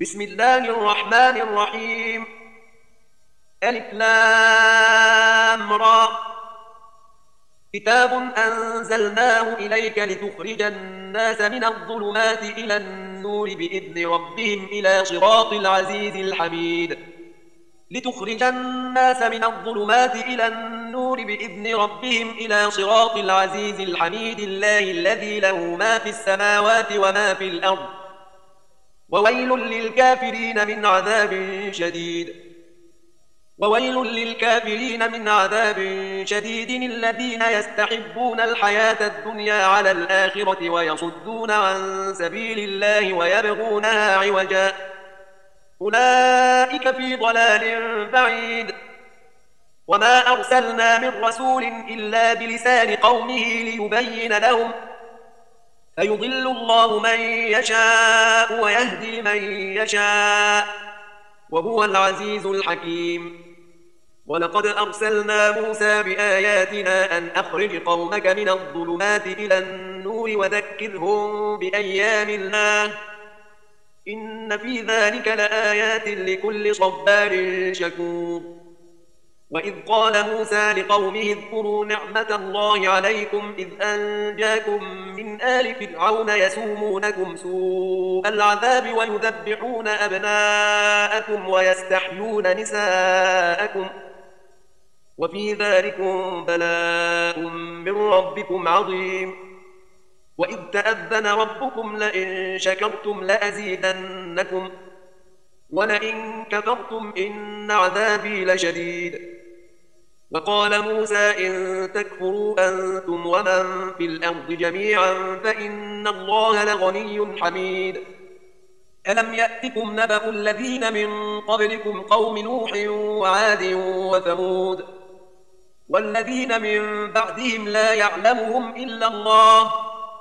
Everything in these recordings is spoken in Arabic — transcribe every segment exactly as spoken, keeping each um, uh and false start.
بسم الله الرحمن الرحيم. ألف لام را. كتاب أنزلناه إليك لتخرج الناس من الظلمات إلى النور بإذن ربهم إلى صراط العزيز الحميد. لتخرج الناس من الظلمات إلى النور بإذن ربهم إلى صراط العزيز الحميد الله الذي له ما في السماوات وما في الأرض وويل للكافرين من عذاب شديد وويل للكافرين من عذاب شديد الذين يستحبون الحياة الدنيا على الآخرة ويصدون عن سبيل الله ويبغونها عوجا أولئك في ضلال بعيد. وما أرسلنا من رسول إلا بلسان قومه ليبين لهم فيضل الله من يشاء ويهدي من يشاء وهو العزيز الحكيم. ولقد أرسلنا موسى بآياتنا أن أخرج قومك من الظلمات إلى النور وذكرهم بأيام الله إن في ذلك لآيات لكل صبار شكور. وإذ قال موسى لقومه اذكروا نعمة الله عليكم إذ أنجاكم من آل فرعون يسومونكم سوء العذاب ويذبحون أبناءكم ويستحيون نساءكم وفي ذلكم بلاء من ربكم عظيم. وإذ تأذن ربكم لئن شكرتم لأزيدنكم ولئن كفرتم إن عذابي لشديد. وقال موسى إن تكفروا أنتم ومن في الأرض جميعا فإن الله لغني حميد. ألم يأتكم نبأ الذين من قبلكم قوم نوح وعاد وثمود والذين من بعدهم لا يعلمهم إلا الله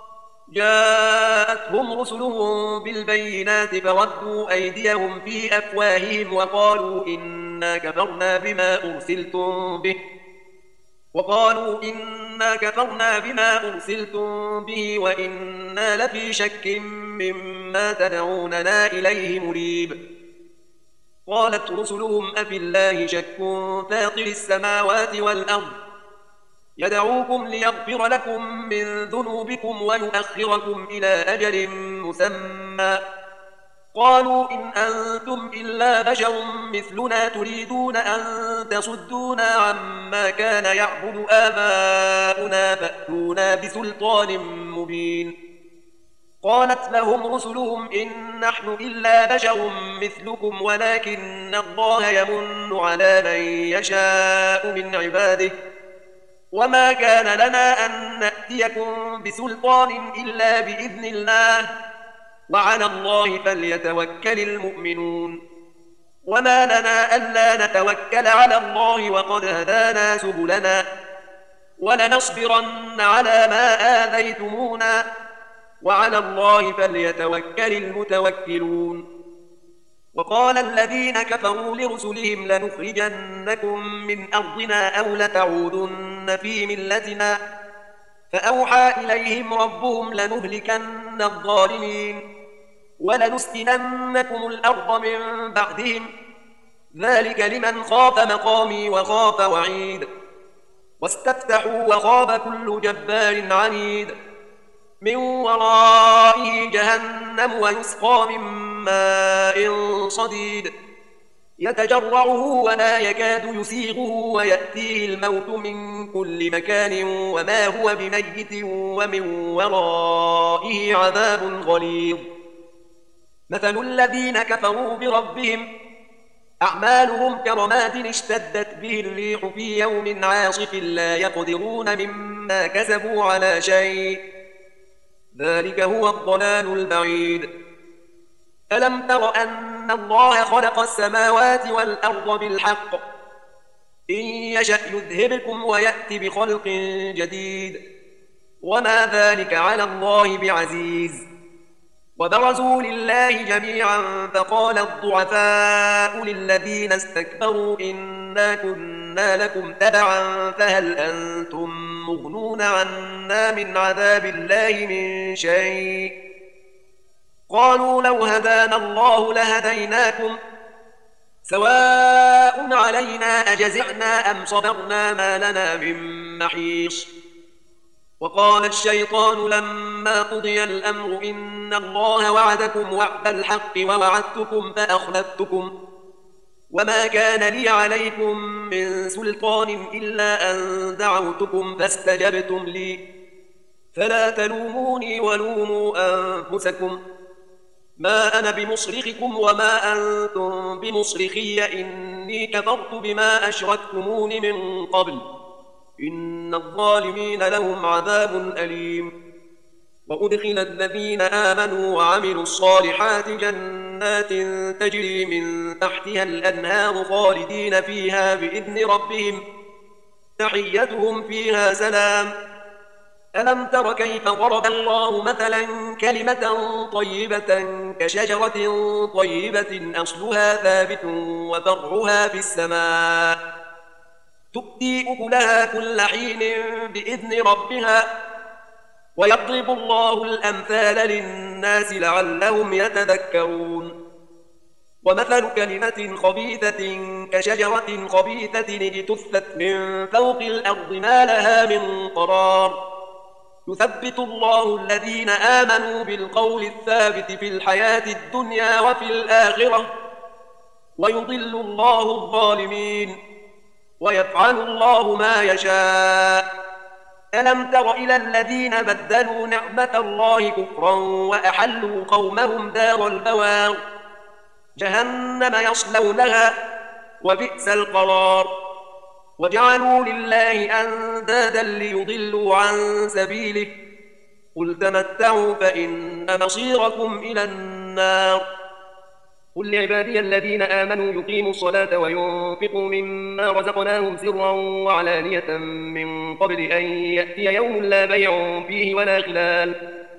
جاءتهم رسلهم بالبينات فردوا أيديهم في أفواههم وقالوا إنا كفرنا بما أرسلتم به وقالوا إنا كفرنا بما أرسلتم به وإنا لفي شك مما تدعوننا إليه مريب. قالت رسلهم أفي الله شك فاطر السماوات والأرض يدعوكم ليغفر لكم من ذنوبكم ويؤخركم إلى أجل مسمى قالوا إن أنتم إلا بشر مثلنا تريدون أن تصدونا عما كان يعبد آباؤنا فأتونا بسلطان مبين. قالت لهم رسلهم إن نحن إلا بشر مثلكم ولكن الله يمن على من يشاء من عباده وما كان لنا أن نأتيكم بسلطان إلا بإذن الله وعلى الله فليتوكل المؤمنون. وما لنا ألا نتوكل على الله وقد هدانا سبلنا ولنصبرن على ما آذيتمونا وعلى الله فليتوكل المتوكلون. وقال الذين كفروا لرسلهم لنخرجنكم من أرضنا أو لتعودن في ملتنا فأوحى إليهم ربهم لنهلكن الظالمين ولنسكننكم الأرض من بعدهم ذلك لمن خاف مقامي وخاف وعيد. واستفتحوا وخاب كل جبار عنيد من ورائه جهنم ويسقى من ماء صديد يتجرعه ولا يكاد يسيغه ويأتيه الموت من كل مكان وما هو بميت ومن ورائه عذاب غليظ. مثل الذين كفروا بربهم أعمالهم كرماد اشتدت به الريح في يوم عاصف لا يقدرون مما كسبوا على شيء ذلك هو الضلال البعيد. ألم تر أن الله خلق السماوات والأرض بالحق إن يشأ يذهبكم ويأتي بخلق جديد وما ذلك على الله بعزيز. وبرزوا لله جميعا فقال الضعفاء للذين استكبروا إنا كنا لكم تبعا فهل أنتم مغنون عنا من عذاب الله من شيء قالوا لو هدانا الله لهديناكم سواء علينا أجزعنا أم صبرنا ما لنا من محيص. وقال الشيطان لما قضي الأمر إن الله وعدكم وعد الحق ووعدتكم فأخلفتكم وما كان لي عليكم من سلطان إلا أن دعوتكم فاستجبتم لي فلا تلوموني ولوموا أنفسكم ما أنا بمصرخكم وما أنتم بمصرخي إني كفرت بما أشركتمون من قبل إن الظالمين لهم عذاب أليم. وأدخل الذين آمنوا وعملوا الصالحات جنات تجري من تحتها الأنهار خالدين فيها بإذن ربهم تحيتهم فيها سلام. ألم تر كيف ضرب الله مثلا كلمة طيبة كشجرة طيبة أصلها ثابت وفرعها في السماء تؤتي أكلها كل حين بإذن ربها ويضرب الله الأمثال للناس لعلهم يتذكرون. ومثل كلمة خبيثة كشجرة خبيثة اجتثت من فوق الأرض ما لها من قرار يثبت الله الذين آمنوا بالقول الثابت في الحياة الدنيا وفي الآخرة ويضل الله الظالمين ويفعل الله ما يشاء. ألم تر إلى الذين بدلوا نعمة الله كفرا وأحلوا قومهم دار البوار جهنم يصلونها وبئس القرار وجعلوا لله أندادا ليضلوا عن سبيله قل تمتعوا فإن مصيركم إلى النار. قل لعبادي الذين آمنوا يقيموا الصلاة وينفقوا مما رزقناهم سرا وعلانية من قبل أن يأتي يوم لا بيع فيه ولا خلال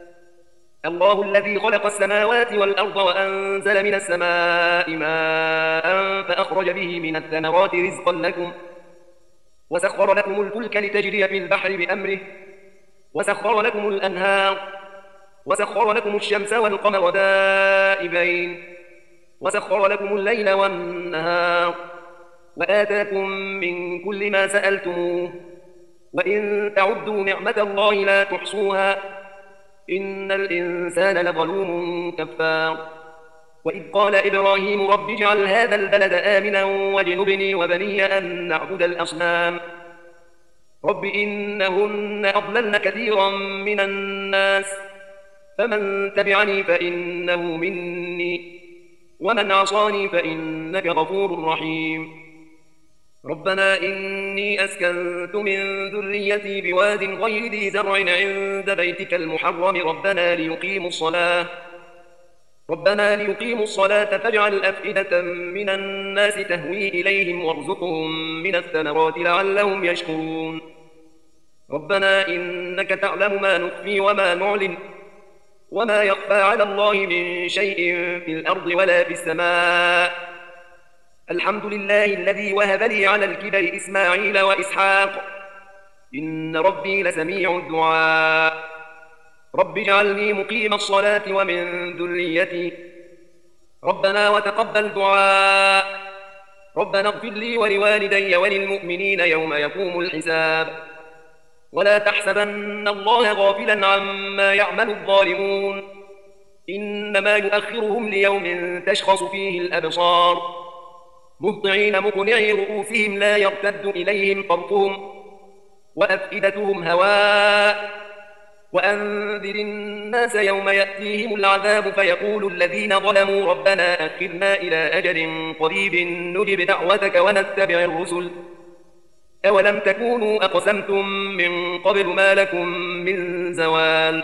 الله الذي خلق السماوات والأرض وأنزل من السماء ماء فأخرج به من الثمرات رزقا لكم وسخر لكم الفلك لتجري في البحر بأمره وسخر لكم الأنهار وسخر لكم الشمس والقمر دائبين وسخر لكم الليل والنهار وآتاكم من كل ما سألتموه وإن تعدوا نعمة الله لا تحصوها إن الإنسان لظلوم كفار. وإذ قال إبراهيم رب اجعل هذا البلد آمنا واجنبني وبني أن نعبد الأصنام رب إنهن أضللن كثيرا من الناس فمن تبعني فإنه مني ومن عصاني فإنك غفور رحيم. ربنا إني أسكنت من ذريتي بواد غير ذي زرع عند بيتك المحرم ربنا ليقيموا الصلاة ربنا ليقيموا الصلاة فاجعل أفئدة من الناس تهوي إليهم وارزقهم من الثمرات لعلهم يشكرون. ربنا إنك تعلم ما نخفي وما نعلن وما يخفى على الله من شيء في الأرض ولا في السماء الحمد لله الذي وهب لي على الكبر إسماعيل وإسحاق إن ربي لسميع الدعاء رب اجعلني مقيم الصلاة ومن ذريتي ربنا وتقبل دعاء ربنا اغفر لي ولوالدي وللمؤمنين يوم يقوم الحساب ولا تحسبن الله غافلا عما يعمل الظالمون إنما يؤخرهم ليوم تشخص فيه الأبصار مهطعين مقنعي رؤوسهم لا يرتد إليهم طرفهم وأفئدتهم هواء وأنذر الناس يوم يأتيهم العذاب فيقول الذين ظلموا ربنا أخذنا إلى أجل قريب نجب دعوتك ونتبع الرسل أولم تكونوا أقسمتم من قبل ما لكم من زوال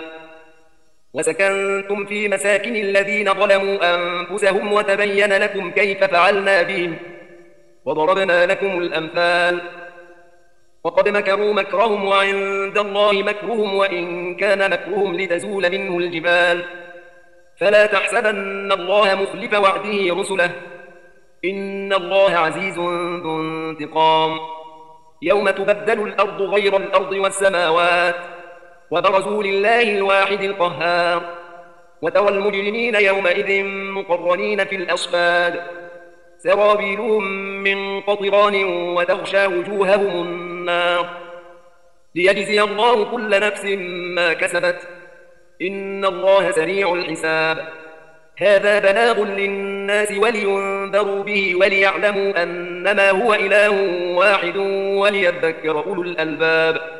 وسكنتم في مساكن الذين ظلموا أنفسهم وتبين لكم كيف فعلنا بهم وضربنا لكم الأمثال وقد مكروا مكرهم وعند الله مكرهم وإن كان مكرهم لتزول منه الجبال فلا تحسبن الله مخلف وعده رسله إن الله عزيز ذو انتقام يوم تبدل الأرض غير الأرض والسماوات وبرزوا لله الواحد القهار وترى المجرمين يومئذ مقرنين في الأصفاد سرابيلهم من قطران وتغشى وجوههم النار ليجزي الله كل نفس ما كسبت إن الله سريع الحساب هذا بلاغ للناس ولينذروا به وليعلموا أنما هو إله واحد وليذكر أولو الألباب